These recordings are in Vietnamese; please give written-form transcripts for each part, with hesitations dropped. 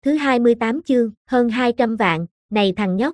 Thứ 28 chương, hơn 200 vạn, này thằng nhóc.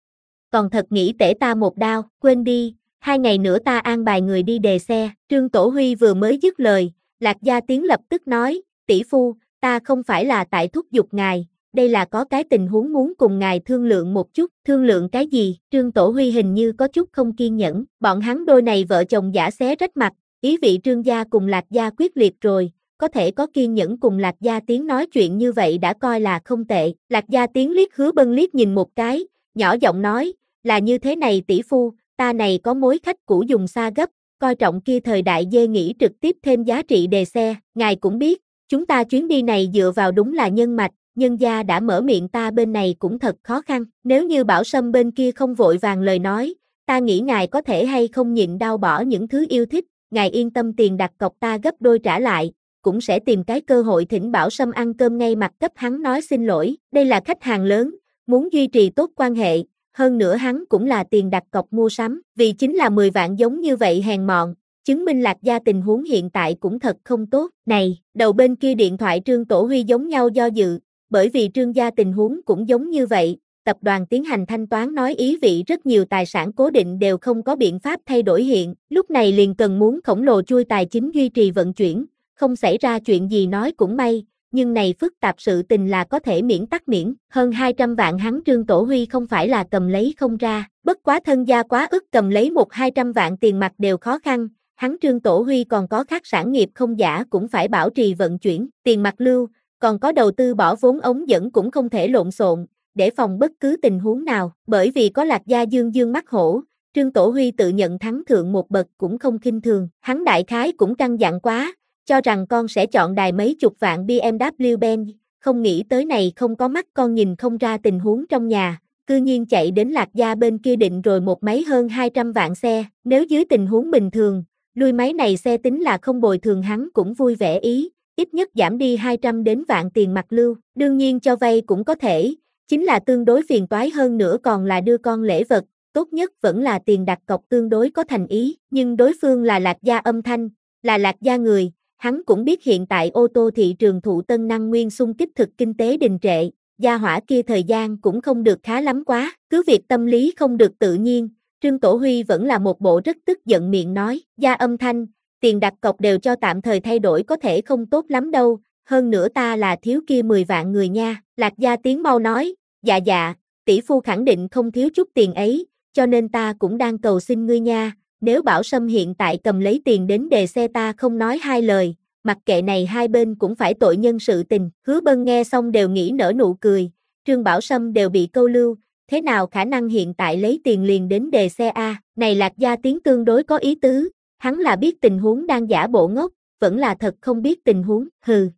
Còn thật nghĩ tể ta một đao, quên đi, 2 ngày nữa ta an bài người đi đề xe. Trương Tổ Huy vừa mới dứt lời, Lạc Gia Tiến lập tức nói, tỷ phu, ta không phải là tại thúc giục ngài, đây là có cái tình huống muốn cùng ngài thương lượng một chút. Thương lượng cái gì? Trương Tổ Huy hình như có chút không kiên nhẫn, bọn hắn đôi này vợ chồng giả xé rách mặt, ý vị Trương gia cùng Lạc Gia quyết liệt rồi. Có thể có kiên nhẫn cùng Lạc Gia Tiến nói chuyện như vậy đã coi là không tệ. Lạc Gia Tiến liếc Hứa Bân liếc nhìn một cái, nhỏ giọng nói, là như thế này tỷ phu, ta này có mối khách cũ dùng xa gấp, coi trọng kia thời đại dê nghĩ trực tiếp thêm giá trị đề xe, ngài cũng biết, chúng ta chuyến đi này dựa vào đúng là nhân mạch, nhân gia đã mở miệng ta bên này cũng thật khó khăn, nếu như Bảo Sâm bên kia không vội vàng lời nói, ta nghĩ ngài có thể hay không nhịn đau bỏ những thứ yêu thích, ngài yên tâm tiền đặt cọc ta gấp đôi trả lại. Cũng sẽ tìm cái cơ hội thỉnh Bảo Sâm ăn cơm ngay mặt cấp hắn nói xin lỗi, đây là khách hàng lớn, muốn duy trì tốt quan hệ, hơn nữa hắn cũng là tiền đặt cọc mua sắm, vì chính là 10 vạn giống như vậy hèn mọn, chứng minh Lạc Gia tình huống hiện tại cũng thật không tốt. Này, đầu bên kia điện thoại Trương Tổ Huy giống nhau do dự, bởi vì Trương gia tình huống cũng giống như vậy, tập đoàn tiến hành thanh toán nói ý vị rất nhiều tài sản cố định đều không có biện pháp thay đổi hiện, lúc này liền cần muốn khổng lồ chui tài chính duy trì vận chuyển. Không xảy ra chuyện gì nói cũng may, nhưng này phức tạp sự tình là có thể miễn tắc miễn, hơn 200 vạn hắn Trương Tổ Huy không phải là cầm lấy không ra, bất quá thân gia quá ức cầm lấy 100-200 vạn tiền mặt đều khó khăn, hắn Trương Tổ Huy còn có khác sản nghiệp không giả cũng phải bảo trì vận chuyển, tiền mặt lưu, còn có đầu tư bỏ vốn ống dẫn cũng không thể lộn xộn, để phòng bất cứ tình huống nào, bởi vì có Lạc Gia dương dương mắt hổ. Trương Tổ Huy tự nhận thắng thượng một bậc cũng không khinh thường, hắn đại khái cũng căn dặn quá, cho rằng con sẽ chọn đài mấy chục vạn BMW Benz, không nghĩ tới này không có mắt con nhìn không ra tình huống trong nhà, cư nhiên chạy đến Lạc Gia bên kia định rồi một máy hơn 200 vạn xe, nếu dưới tình huống bình thường, lui máy này xe tính là không bồi thường hắn cũng vui vẻ ý, ít nhất giảm đi 200 đến vạn tiền mặt lưu, đương nhiên cho vay cũng có thể, chính là tương đối phiền toái hơn nữa còn là đưa con lễ vật, tốt nhất vẫn là tiền đặt cọc tương đối có thành ý, nhưng đối phương là Lạc Gia âm thanh, là Lạc Gia người. Hắn cũng biết hiện tại ô tô thị trường thụ tân năng nguyên xung kích thực kinh tế đình trệ, gia hỏa kia thời gian cũng không được khá lắm quá, cứ việc tâm lý không được tự nhiên, Trương Tổ Huy vẫn là một bộ rất tức giận miệng nói, gia âm thanh, tiền đặt cọc đều cho tạm thời thay đổi có thể không tốt lắm đâu, hơn nữa ta là thiếu kia 10 vạn người nha, Lạc Gia Tiến mau nói, dạ, tỷ phu khẳng định không thiếu chút tiền ấy, cho nên ta cũng đang cầu xin ngươi nha. Nếu Bảo Sâm hiện tại cầm lấy tiền đến đề xe ta không nói hai lời, mặc kệ này hai bên cũng phải tội nhân sự tình. Hứa Bân nghe xong đều nghĩ nở nụ cười, Trương Bảo Sâm đều bị câu lưu, thế nào khả năng hiện tại lấy tiền liền đến đề xe a? Này Lạc Gia Tiến tương đối có ý tứ, hắn là biết tình huống đang giả bộ ngốc, vẫn là thật không biết tình huống, hừ.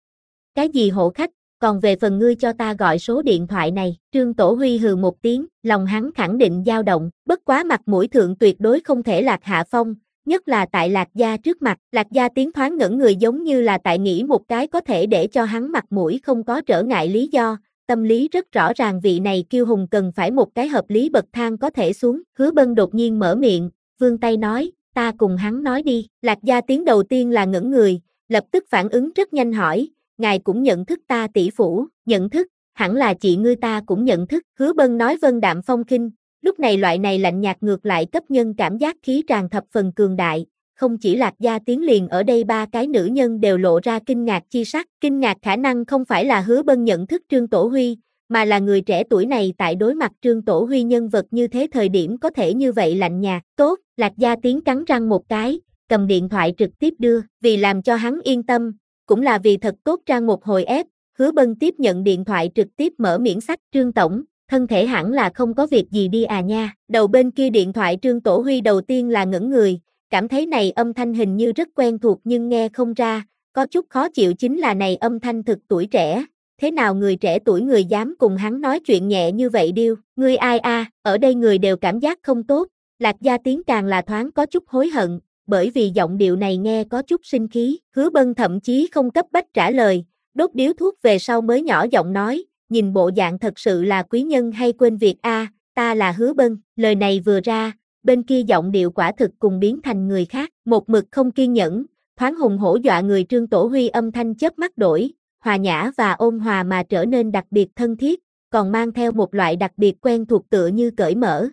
Cái gì hộ khách? Còn về phần ngươi cho ta gọi số điện thoại này, Trương Tổ Huy hừ một tiếng, lòng hắn khẳng định dao động, bất quá mặt mũi thượng tuyệt đối không thể lạc hạ phong, nhất là tại Lạc Gia trước mặt, Lạc Gia Tiến thoáng ngẩn người giống như là tại nghĩ một cái có thể để cho hắn mặt mũi không có trở ngại lý do, tâm lý rất rõ ràng vị này kiêu hùng cần phải một cái hợp lý bậc thang có thể xuống, Hứa Bân đột nhiên mở miệng, vươn tay nói, ta cùng hắn nói đi, Lạc Gia Tiến đầu tiên là ngẩn người, lập tức phản ứng rất nhanh hỏi, ngài cũng nhận thức ta tỷ phủ, nhận thức, hẳn là chị ngươi ta cũng nhận thức, Hứa Bân nói vân đạm phong khinh, lúc này loại này lạnh nhạt ngược lại cấp nhân cảm giác khí tràn thập phần cường đại, không chỉ Lạc Gia Tiến liền ở đây ba cái nữ nhân đều lộ ra kinh ngạc chi sắc, kinh ngạc khả năng không phải là Hứa Bân nhận thức Trương Tổ Huy, mà là người trẻ tuổi này tại đối mặt Trương Tổ Huy nhân vật như thế thời điểm có thể như vậy lạnh nhạt, tốt, Lạc Gia Tiến cắn răng một cái, cầm điện thoại trực tiếp đưa, vì làm cho hắn yên tâm, cũng là vì thật tốt trang một hồi ép, Hứa Bân tiếp nhận điện thoại trực tiếp mở miễn sách, Trương Tổng, thân thể hẳn là không có việc gì đi à nha, đầu bên kia điện thoại Trương Tổ Huy đầu tiên là ngẩn người, cảm thấy này âm thanh hình như rất quen thuộc nhưng nghe không ra, có chút khó chịu chính là này âm thanh thực tuổi trẻ, thế nào người trẻ tuổi người dám cùng hắn nói chuyện nhẹ như vậy điêu, ngươi ai a? Ở đây người đều cảm giác không tốt, Lạc Gia Tiến càng là thoáng có chút hối hận, bởi vì giọng điệu này nghe có chút sinh khí, Hứa Bân thậm chí không cấp bách trả lời, đốt điếu thuốc về sau mới nhỏ giọng nói, nhìn bộ dạng thật sự là quý nhân hay quên việc a, ta là Hứa Bân, lời này vừa ra, bên kia giọng điệu quả thực cùng biến thành người khác, một mực không kiên nhẫn, thoáng hùng hổ dọa người Trương Tổ Huy âm thanh chớp mắt đổi, hòa nhã và ôn hòa mà trở nên đặc biệt thân thiết, còn mang theo một loại đặc biệt quen thuộc tựa như cởi mở.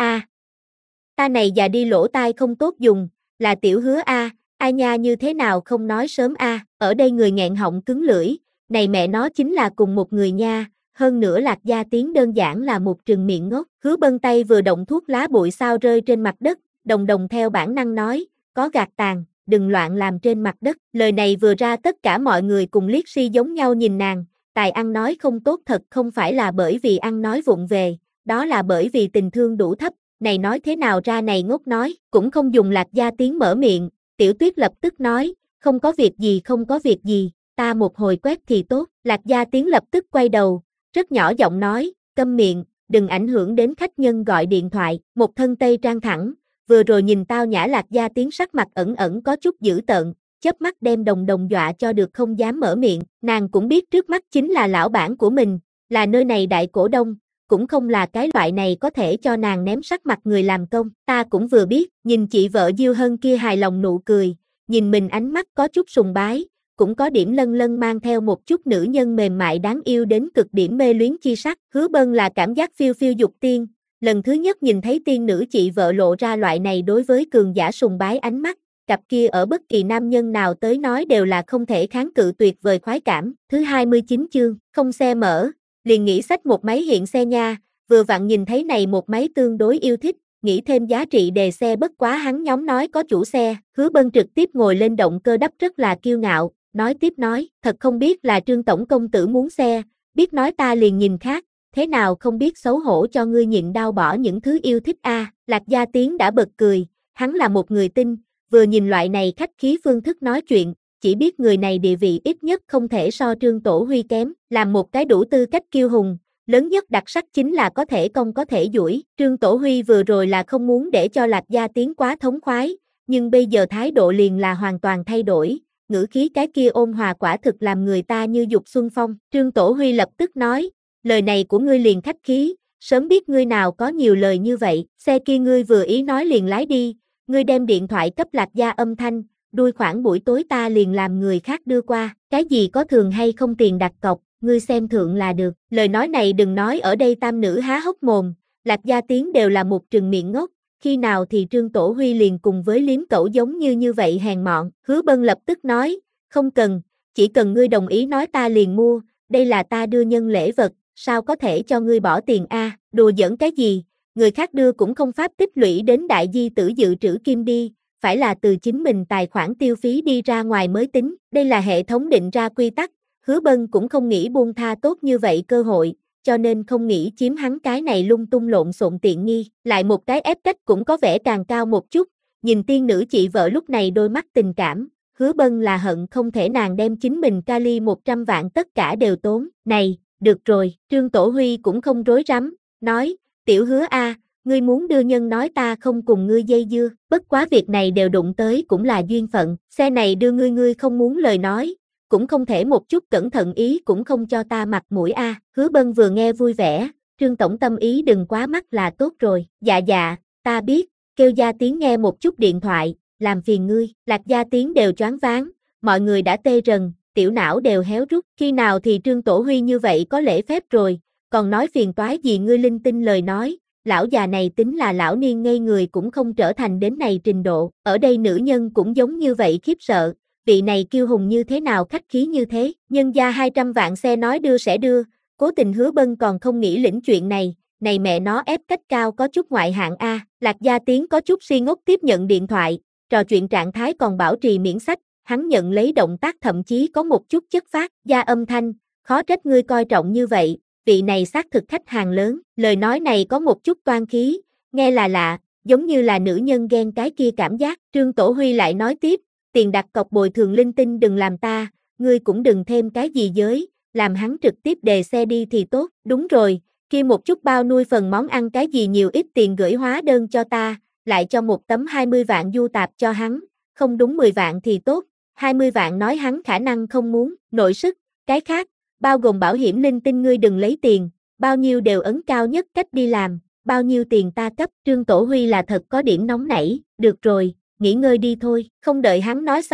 Ta này già đi lỗ tai không tốt dùng, là Tiểu Hứa a, ai nha như thế nào không nói sớm a, ở đây người nghẹn họng cứng lưỡi, này mẹ nó chính là cùng một người nha, hơn nữa Lạc Gia Tiến đơn giản là một trừng miệng ngốc. Hứa Bân tay vừa động thuốc lá bụi sao rơi trên mặt đất, đồng đồng theo bản năng nói, có gạt tàn, đừng loạn làm trên mặt đất. Lời này vừa ra tất cả mọi người cùng liếc si giống nhau nhìn nàng, tài ăn nói không tốt thật không phải là bởi vì ăn nói vụng về, đó là bởi vì tình thương đủ thấp, này nói thế nào ra này ngốc nói, cũng không dùng Lạc Gia Tiến mở miệng, Tiểu Tuyết lập tức nói, không có việc gì không có việc gì, ta một hồi quét thì tốt. Lạc Gia Tiến lập tức quay đầu, rất nhỏ giọng nói, câm miệng, đừng ảnh hưởng đến khách nhân gọi điện thoại. Một thân tây trang thẳng, vừa rồi nhìn tao nhã Lạc Gia Tiến sắc mặt ẩn ẩn có chút dữ tợn, chớp mắt đem đồng đồng dọa cho được không dám mở miệng. Nàng cũng biết trước mắt chính là lão bản của mình, là nơi này đại cổ đông, cũng không là cái loại này có thể cho nàng ném sắc mặt người làm công. Ta cũng vừa biết, nhìn chị vợ Diêu Hân kia hài lòng nụ cười, nhìn mình ánh mắt có chút sùng bái, cũng có điểm lân lân mang theo một chút nữ nhân mềm mại đáng yêu đến cực điểm mê luyến chi sắc. Hứa Bân là cảm giác phiêu phiêu dục tiên, lần thứ nhất nhìn thấy tiên nữ chị vợ lộ ra loại này đối với cường giả sùng bái ánh mắt, cặp kia ở bất kỳ nam nhân nào tới nói đều là không thể kháng cự tuyệt vời khoái cảm. Thứ 29 chương, không xe mở, liền nghĩ xách một máy hiện xe nha, vừa vặn nhìn thấy này một máy tương đối yêu thích, nghĩ thêm giá trị đề xe bất quá hắn nhóm nói có chủ xe. Hứa Bân trực tiếp ngồi lên động cơ đắp rất là kiêu ngạo, nói tiếp nói, thật không biết là Trương tổng công tử muốn xe, biết nói ta liền nhìn khác, thế nào không biết xấu hổ cho ngươi nhịn đau bỏ những thứ yêu thích a. Lạc Gia Tiến đã bật cười, hắn là một người tinh, vừa nhìn loại này khách khí phương thức nói chuyện, chỉ biết người này địa vị ít nhất không thể so Trương Tổ Huy kém, làm một cái đủ tư cách kiêu hùng, lớn nhất đặc sắc chính là có thể công có thể duỗi. Trương Tổ Huy vừa rồi là không muốn để cho Lạc Gia Tiến quá thống khoái, nhưng bây giờ thái độ liền là hoàn toàn thay đổi, ngữ khí cái kia ôn hòa quả thực làm người ta như dục xuân phong. Trương Tổ Huy lập tức nói, lời này của ngươi liền khách khí, sớm biết ngươi nào có nhiều lời như vậy, xe kia ngươi vừa ý nói liền lái đi, ngươi đem điện thoại cấp Lạc Gia âm thanh, đuôi khoảng buổi tối ta liền làm người khác đưa qua, cái gì có thường hay không tiền đặt cọc, ngươi xem thượng là được. Lời nói này đừng nói ở đây tam nữ há hốc mồm, Lạc Gia Tiến đều là một trừng miệng ngốc, khi nào thì Trương Tổ Huy liền cùng với liếm cẩu giống như vậy hèn mọn. Hứa Bân lập tức nói, không cần, chỉ cần ngươi đồng ý nói ta liền mua, đây là ta đưa nhân lễ vật, sao có thể cho ngươi bỏ tiền a? Đùa giỡn cái gì, người khác đưa cũng không pháp tích lũy đến đại di tử dự trữ kim đi, phải là từ chính mình tài khoản tiêu phí đi ra ngoài mới tính, đây là hệ thống định ra quy tắc. Hứa Bân cũng không nghĩ buông tha tốt như vậy cơ hội, cho nên không nghĩ chiếm hắn cái này lung tung lộn xộn tiện nghi, lại một cái ép cách cũng có vẻ càng cao một chút, nhìn tiên nữ chị vợ lúc này đôi mắt tình cảm, Hứa Bân là hận không thể nàng đem chính mình Kali 100 vạn tất cả đều tốn. Này, được rồi, Trương Tổ Huy cũng không rối rắm, nói, Tiểu Hứa a, ngươi muốn đưa nhân nói ta không cùng ngươi dây dưa, bất quá việc này đều đụng tới cũng là duyên phận, xe này đưa ngươi không muốn lời nói, cũng không thể một chút cẩn thận ý cũng không cho ta mặt mũi a. Hứa Bân vừa nghe vui vẻ, Trương tổng tâm ý đừng quá mắt là tốt rồi. Dạ dạ, ta biết, kêu Gia Tiến nghe một chút điện thoại, làm phiền ngươi. Lạc Gia Tiến đều choáng váng, mọi người đã tê rần, tiểu não đều héo rút, khi nào thì Trương Tổ Huy như vậy có lễ phép rồi, còn nói phiền toái gì ngươi linh tinh lời nói. Lão già này tính là lão niên ngây người cũng không trở thành đến này trình độ, ở đây nữ nhân cũng giống như vậy khiếp sợ, vị này kiêu hùng như thế nào khách khí như thế, nhân gia 200 vạn xe nói đưa sẽ đưa, cố tình Hứa Bân còn không nghĩ lĩnh chuyện này mẹ nó ép cách cao có chút ngoại hạng a. Lạc Gia Tiến có chút si ngốc tiếp nhận điện thoại, trò chuyện trạng thái còn bảo trì miễn sách, hắn nhận lấy động tác thậm chí có một chút chất phác, gia âm thanh, khó trách ngươi coi trọng như vậy. Vị này xác thực khách hàng lớn, lời nói này có một chút toan khí, nghe là lạ, giống như là nữ nhân ghen cái kia cảm giác. Trương Tổ Huy lại nói tiếp, tiền đặt cọc bồi thường linh tinh đừng làm ta, ngươi cũng đừng thêm cái gì giới, làm hắn trực tiếp đề xe đi thì tốt. Đúng rồi, kia một chút bao nuôi phần món ăn cái gì nhiều ít tiền gửi hóa đơn cho ta, lại cho một tấm 20 vạn du tạp cho hắn, không đúng 10 vạn thì tốt, 20 vạn nói hắn khả năng không muốn, nội sức, cái khác, bao gồm bảo hiểm linh tinh ngươi đừng lấy tiền, bao nhiêu đều ấn cao nhất cách đi làm, bao nhiêu tiền ta cấp. Trương Tổ Huy là thật có điểm nóng nảy, được rồi, nghỉ ngơi đi thôi, không đợi hắn nói xong,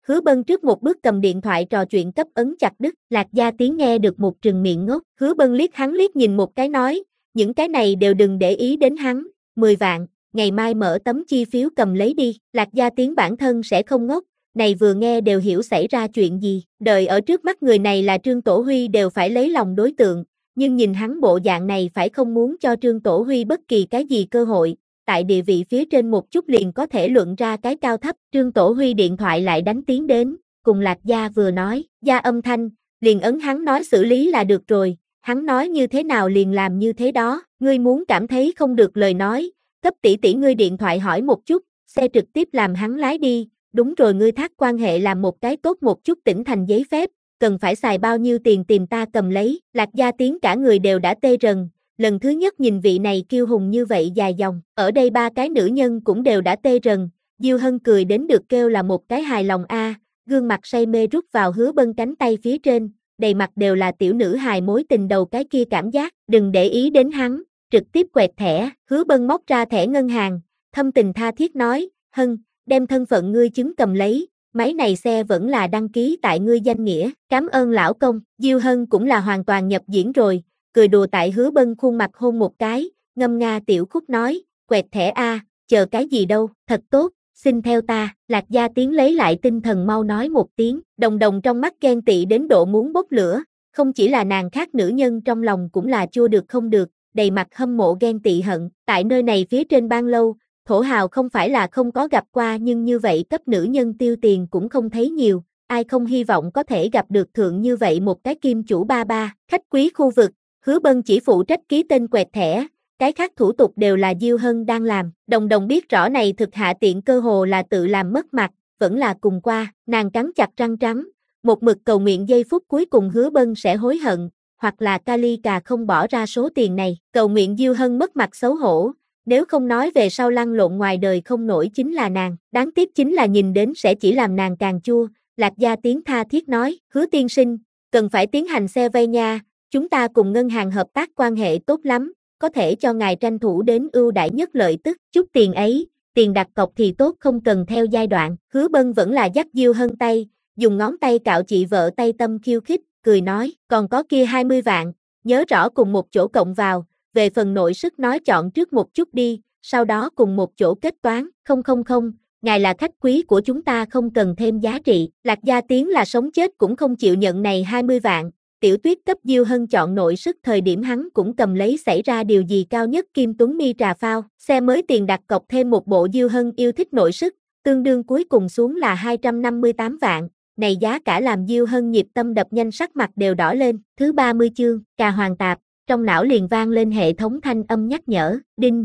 Hứa Bân trước một bước cầm điện thoại trò chuyện cấp ấn chặt đứt, Lạc Gia Tiến nghe được một trừng miệng ngốc, Hứa Bân liếc hắn liếc nhìn một cái nói, những cái này đều đừng để ý đến hắn, 10 vạn, ngày mai mở tấm chi phiếu cầm lấy đi, Lạc Gia Tiến bản thân sẽ không ngốc, này vừa nghe đều hiểu xảy ra chuyện gì, đợi ở trước mắt người này là Trương Tổ Huy đều phải lấy lòng đối tượng, nhưng nhìn hắn bộ dạng này phải không muốn cho Trương Tổ Huy bất kỳ cái gì cơ hội, tại địa vị phía trên một chút liền có thể luận ra cái cao thấp, Trương Tổ Huy điện thoại lại đánh tiếng đến, cùng Lạc Gia vừa nói, gia âm thanh, liền ấn hắn nói xử lý là được rồi, hắn nói như thế nào liền làm như thế đó, ngươi muốn cảm thấy không được lời nói, cấp tỷ tỷ ngươi điện thoại hỏi một chút, xe trực tiếp làm hắn lái đi, đúng rồi ngươi thác quan hệ làm một cái tốt một chút tỉnh thành giấy phép, cần phải xài bao nhiêu tiền tìm ta cầm lấy, Lạc Gia Tiến cả người đều đã tê rần, lần thứ nhất nhìn vị này kiêu hùng như vậy dài dòng, ở đây ba cái nữ nhân cũng đều đã tê rần, Diêu Hân cười đến được kêu là một cái hài lòng a, gương mặt say mê rút vào Hứa Bân cánh tay phía trên, đầy mặt đều là tiểu nữ hài mối tình đầu cái kia cảm giác, đừng để ý đến hắn, trực tiếp quẹt thẻ, Hứa Bân móc ra thẻ ngân hàng, thâm tình tha thiết nói, Hân, đem thân phận ngươi chứng cầm lấy, máy này xe vẫn là đăng ký tại ngươi danh nghĩa, cảm ơn lão công, Diêu Hân cũng là hoàn toàn nhập diễn rồi, cười đùa tại Hứa Bân khuôn mặt hôn một cái, ngâm nga tiểu khúc nói, quẹt thẻ a, chờ cái gì đâu, thật tốt, xin theo ta, Lạc Gia Tiến lấy lại tinh thần mau nói một tiếng, Đồng Đồng trong mắt ghen tị đến độ muốn bốc lửa, không chỉ là nàng khác nữ nhân trong lòng cũng là chua được không được, đầy mặt hâm mộ ghen tị hận, tại nơi này phía trên ban lâu, thổ hào không phải là không có gặp qua nhưng như vậy cấp nữ nhân tiêu tiền cũng không thấy nhiều, ai không hy vọng có thể gặp được thượng như vậy một cái kim chủ ba ba, khách quý khu vực, Hứa Bân chỉ phụ trách ký tên quẹt thẻ, cái khác thủ tục đều là Diêu Hân đang làm, Đồng Đồng biết rõ này thực hạ tiện cơ hồ là tự làm mất mặt, vẫn là cùng qua, nàng cắn chặt răng trắng, một mực cầu nguyện giây phút cuối cùng Hứa Bân sẽ hối hận, hoặc là Kali cà không bỏ ra số tiền này, cầu nguyện Diêu Hân mất mặt xấu hổ. Nếu không nói về sau lăn lộn ngoài đời không nổi chính là nàng, đáng tiếc chính là nhìn đến sẽ chỉ làm nàng càng chua, Lạc Gia Tiến tha thiết nói, Hứa tiên sinh, cần phải tiến hành xe vay nha, chúng ta cùng ngân hàng hợp tác quan hệ tốt lắm, có thể cho ngài tranh thủ đến ưu đãi nhất lợi tức, chút tiền ấy, tiền đặt cọc thì tốt không cần theo giai đoạn, Hứa Bân vẫn là dắt Diêu Hân tay, dùng ngón tay cạo chị vợ tay tâm khiêu khích, cười nói, còn có kia 20 vạn, nhớ rõ cùng một chỗ cộng vào. Về phần nội sức nói chọn trước một chút đi, sau đó cùng một chỗ kết toán, không, ngài là khách quý của chúng ta không cần thêm giá trị, Lạc Gia Tiến là sống chết cũng không chịu nhận này 20 vạn, Tiểu Tuyết cấp Diêu Hân chọn nội sức thời điểm hắn cũng cầm lấy xảy ra điều gì cao nhất Kim Tuấn Mi trà phao, xe mới tiền đặt cọc thêm một bộ Diêu Hân yêu thích nội sức, tương đương cuối cùng xuống là 258 vạn, này giá cả làm Diêu Hân nhịp tâm đập nhanh sắc mặt đều đỏ lên, thứ 30 chương, cà hoàng tạp. Trong não liền vang lên hệ thống thanh âm nhắc nhở, đinh.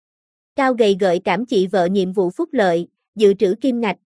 Cao gầy gợi cảm chị vợ nhiệm vụ phúc lợi, dự trữ kim ngạch,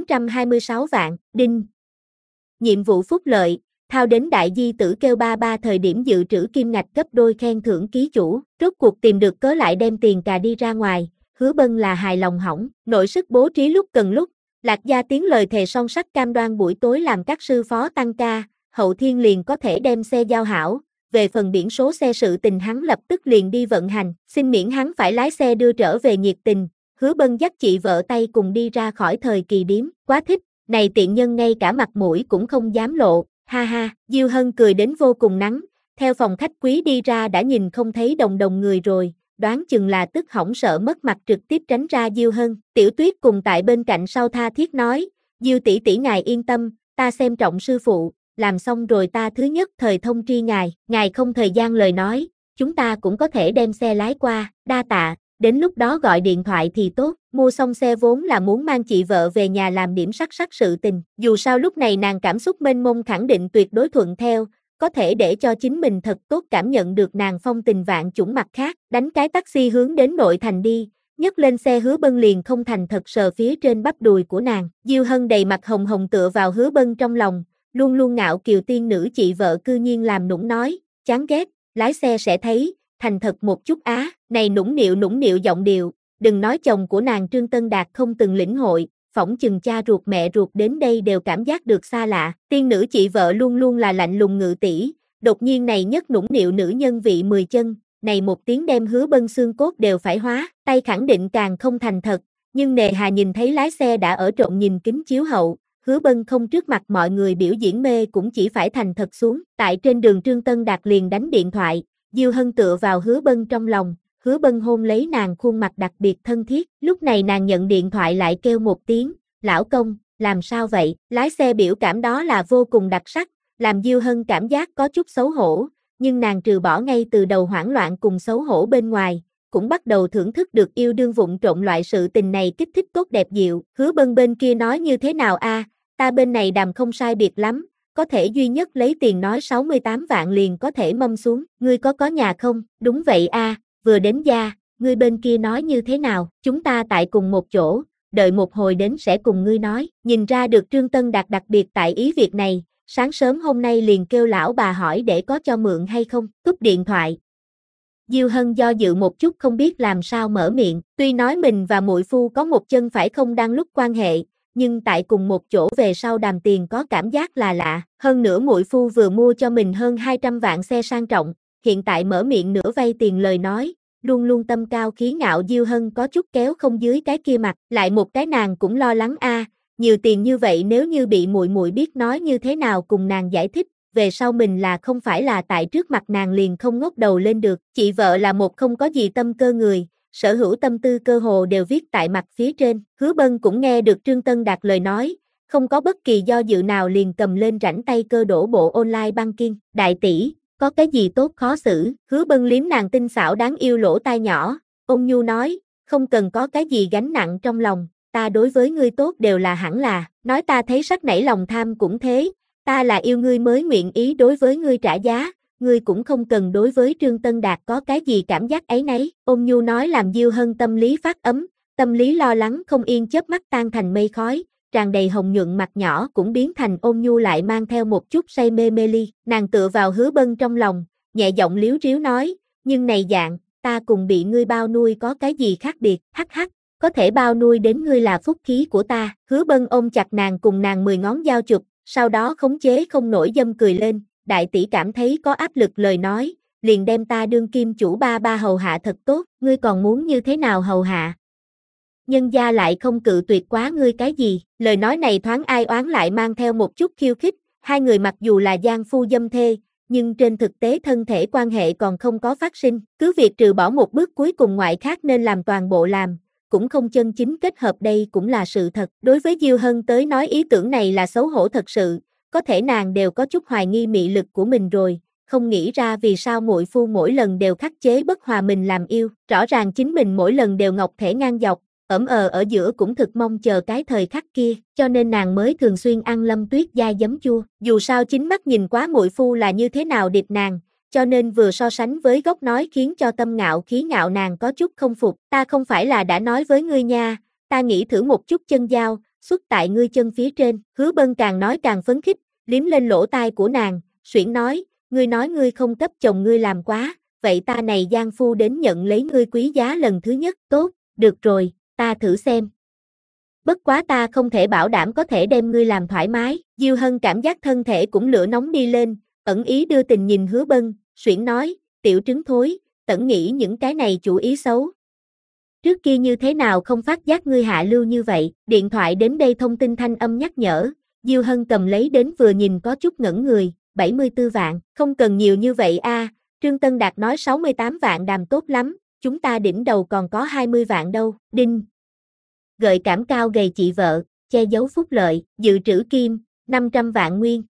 426 vạn, đinh. Nhiệm vụ phúc lợi, thao đến đại di tử kêu ba ba thời điểm dự trữ kim ngạch gấp đôi khen thưởng ký chủ, rốt cuộc tìm được cớ lại đem tiền cà đi ra ngoài, Hứa Bân là hài lòng hỏng, nội sức bố trí lúc cần lúc, Lạc Gia Tiến lời thề son sắt cam đoan buổi tối làm các sư phó tăng ca, hậu thiên liền có thể đem xe giao hảo. Về phần biển số xe sự tình hắn lập tức liền đi vận hành, xin miễn hắn phải lái xe đưa trở về nhiệt tình, Hứa Bân dắt chị vợ tay cùng đi ra khỏi thời kỳ điếm, quá thích, này tiện nhân ngay cả mặt mũi cũng không dám lộ, ha ha, Diêu Hân cười đến vô cùng nắng, theo phòng khách quý đi ra đã nhìn không thấy Đồng Đồng người rồi, đoán chừng là tức hỏng sợ mất mặt trực tiếp tránh ra Diêu Hân, Tiểu Tuyết cùng tại bên cạnh sau tha thiết nói, Diêu tỷ tỷ ngài yên tâm, ta xem trọng sư phụ. Làm xong rồi ta thứ nhất thời thông tri ngài không thời gian lời nói, chúng ta cũng có thể đem xe lái qua, đa tạ, đến lúc đó gọi điện thoại thì tốt, mua xong xe vốn là muốn mang chị vợ về nhà làm điểm sắc sắc sự tình, dù sao lúc này nàng cảm xúc mênh mông khẳng định tuyệt đối thuận theo, có thể để cho chính mình thật tốt cảm nhận được nàng phong tình vạn chủng mặt khác, đánh cái taxi hướng đến nội thành đi. Nhấc lên xe Hứa Bân liền không thành thật sờ phía trên bắp đùi của nàng, Diêu Hân đầy mặt hồng hồng tựa vào Hứa Bân trong lòng, luôn luôn ngạo kiều tiên nữ chị vợ cư nhiên làm nũng nói, chán ghét, lái xe sẽ thấy, thành thật một chút á, này nũng nịu giọng điệu, đừng nói chồng của nàng Trương Tân Đạt không từng lĩnh hội, phỏng chừng cha ruột mẹ ruột đến đây đều cảm giác được xa lạ, tiên nữ chị vợ luôn luôn là lạnh lùng ngự tỷ, đột nhiên này nhất nũng nịu nữ nhân vị 10 chân, này một tiếng đem Hứa Bân xương cốt đều phải hóa, tay khẳng định càng không thành thật, nhưng nề hà nhìn thấy lái xe đã ở trộn nhìn kính chiếu hậu, Hứa Bân không trước mặt mọi người biểu diễn mê cũng chỉ phải thành thật xuống. Tại trên đường Trương Tân Đạt liền đánh điện thoại, Diêu Hân tựa vào Hứa Bân trong lòng, Hứa Bân hôn lấy nàng khuôn mặt đặc biệt thân thiết. Lúc này nàng nhận điện thoại lại kêu một tiếng, lão công, làm sao vậy? Lái xe biểu cảm đó là vô cùng đặc sắc, làm Diêu Hân cảm giác có chút xấu hổ, nhưng nàng trừ bỏ ngay từ đầu hoảng loạn cùng xấu hổ bên ngoài, cũng bắt đầu thưởng thức được yêu đương vụng trộm loại sự tình này kích thích tốt đẹp dịu. Hứa Bân bên kia nói như thế nào a? Ta bên này đàm không sai biệt lắm, có thể duy nhất lấy tiền nói 68 vạn liền có thể mâm xuống. Ngươi có nhà không? Đúng vậy a, vừa đến gia, ngươi bên kia nói như thế nào? Chúng ta tại cùng một chỗ, đợi một hồi đến sẽ cùng ngươi nói. Nhìn ra được Trương Tân Đạt đặc biệt tại ý việc này, sáng sớm hôm nay liền kêu lão bà hỏi để có cho mượn hay không. Cúp điện thoại, Diêu Hân do dự một chút không biết làm sao mở miệng, tuy nói mình và muội phu có một chân phải không đang lúc quan hệ, nhưng tại cùng một chỗ về sau đàm tiền có cảm giác là lạ, hơn nữa muội phu vừa mua cho mình hơn 200 vạn xe sang trọng, hiện tại mở miệng nửa vay tiền lời nói, luôn luôn tâm cao khí ngạo Diêu Hân có chút kéo không dưới cái kia mặt, lại một cái nàng cũng lo lắng a, nhiều tiền như vậy nếu như bị muội muội biết nói như thế nào cùng nàng giải thích. Về sau mình là không phải là tại trước mặt nàng liền không ngóc đầu lên được, chị vợ là một không có gì tâm cơ người, sở hữu tâm tư cơ hồ đều viết tại mặt phía trên. Hứa Bân cũng nghe được Trương Tân Đạt lời nói, không có bất kỳ do dự nào liền cầm lên rảnh tay cơ đổ bộ online banking. Đại tỷ, có cái gì tốt khó xử? Hứa Bân liếm nàng tinh xảo đáng yêu lỗ tai nhỏ, ôn nhu nói, không cần có cái gì gánh nặng trong lòng, ta đối với ngươi tốt đều là hẳn là, nói ta thấy sắc nảy lòng tham cũng thế. Ta là yêu ngươi mới nguyện ý đối với ngươi trả giá, ngươi cũng không cần đối với Trương Tân Đạt có cái gì cảm giác ấy nấy. Ôn nhu nói làm Diêu Hân tâm lý phát ấm, tâm lý lo lắng không yên chớp mắt tan thành mây khói, tràn đầy hồng nhuận mặt nhỏ cũng biến thành ôn nhu lại mang theo một chút say mê mê ly. Nàng tựa vào Hứa Bân trong lòng, nhẹ giọng liếu riếu nói, nhưng này dạng, ta cùng bị ngươi bao nuôi có cái gì khác biệt, hắc hắc. Có thể bao nuôi đến ngươi là phúc khí của ta. Hứa Bân ôm chặt nàng cùng nàng 10 ngón giao chụp, sau đó khống chế không nổi dâm cười lên, đại tỷ cảm thấy có áp lực lời nói, liền đem ta đương kim chủ ba ba hầu hạ thật tốt, ngươi còn muốn như thế nào hầu hạ? Nhân gia lại không cự tuyệt quá ngươi cái gì, lời nói này thoáng ai oán lại mang theo một chút khiêu khích, hai người mặc dù là giang phu dâm thê, nhưng trên thực tế thân thể quan hệ còn không có phát sinh, cứ việc trừ bỏ một bước cuối cùng ngoại khác nên làm toàn bộ làm. Cũng không chân chính kết hợp đây cũng là sự thật. Đối với Diêu Hân tới nói ý tưởng này là xấu hổ thật sự, có thể nàng đều có chút hoài nghi mị lực của mình rồi, không nghĩ ra vì sao muội phu mỗi lần đều khắc chế bất hòa mình làm yêu, rõ ràng chính mình mỗi lần đều ngọc thể ngang dọc, ở giữa cũng thực mong chờ cái thời khắc kia, cho nên nàng mới thường xuyên ăn Lâm Tuyết dai giấm chua, dù sao chính mắt nhìn quá muội phu là như thế nào điệp nàng. Cho nên vừa so sánh với gốc nói khiến cho tâm ngạo khí ngạo nàng có chút không phục, ta không phải là đã nói với ngươi nha, ta nghĩ thử một chút chân dao, xuất tại ngươi chân phía trên. Hứa Bân càng nói càng phấn khích, liếm lên lỗ tai của nàng, xuyển nói ngươi không cấp chồng ngươi làm quá, vậy ta này giang phu đến nhận lấy ngươi quý giá lần thứ nhất, tốt, được rồi, ta thử xem. Bất quá ta không thể bảo đảm có thể đem ngươi làm thoải mái. Diêu Hân cảm giác thân thể cũng lửa nóng đi lên, ẩn ý đưa tình nhìn Hứa Bân, xuyển nói, tiểu trứng thối, tẩn nghĩ những cái này chủ ý xấu. Trước kia như thế nào không phát giác ngươi hạ lưu như vậy, điện thoại đến đây thông tin thanh âm nhắc nhở, Diêu Hân cầm lấy đến vừa nhìn có chút ngẩn người, 74 vạn, không cần nhiều như vậy a. Trương Tân Đạt nói 68 vạn đàm tốt lắm, chúng ta đỉnh đầu còn có 20 vạn đâu, đinh. Gợi cảm cao gầy chị vợ, che giấu phúc lợi, dự trữ kim, 500 vạn nguyên.